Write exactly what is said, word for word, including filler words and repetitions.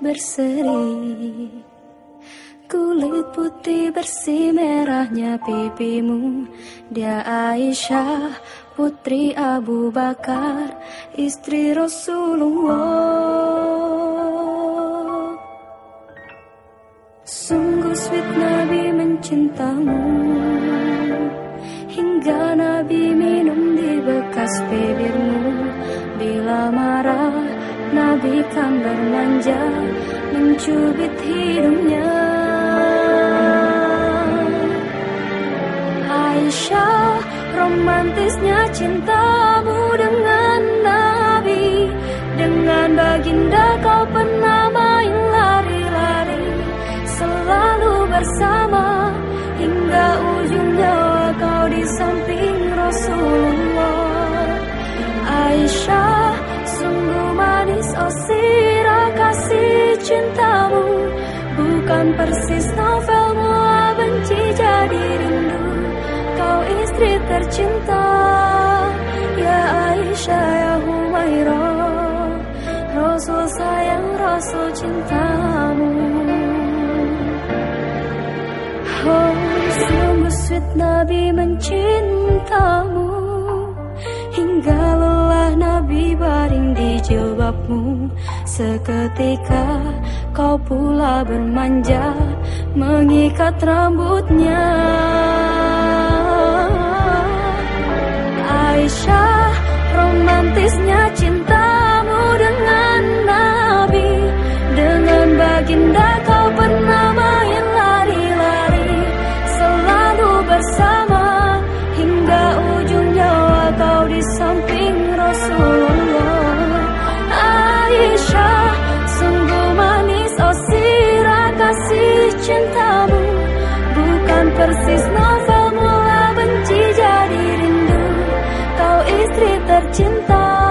berseri, kulit putih bersih merahnya pipimu. Dia Aisyah, putri Abu Bakar, istri Rasulullah. Sungguh sweet Nabi mencintamu, hingga Nabi minum di bekas bibirmu. Bila marah Nabi kan bermanja, mencubit hidungnya. Aisyah, romantisnya cintamu dengan Nabi. Dengan baginda kau pernah main lari-lari, selalu bersama, hingga ujung nyawa kau di samping Rasulullah. Aisyah, sungguh manis oh sirah kasih cintamu, bukan persis novel mula benci jadi rindu. Kau istri tercinta, ya Aisyah ya Humairah, Rasul sayang Rasul cintamu. Oh, sungguh sweet Nabi mencintamu, hingga lelah Nabi baring di jilbabmu. Seketika kau pula bermanja, mengikat rambutnya. Aisyah, romantisnya cintamu dengan Nabi. Dengan baginda kau pernah main lari-lari, selalu bersama, hingga ujung nyawa kau di samping Rasulullah. Aisyah, sungguh manis oh sirah kasih cintamu, bukan persis novel mula benci jadi rindu. Kau istri tercinta,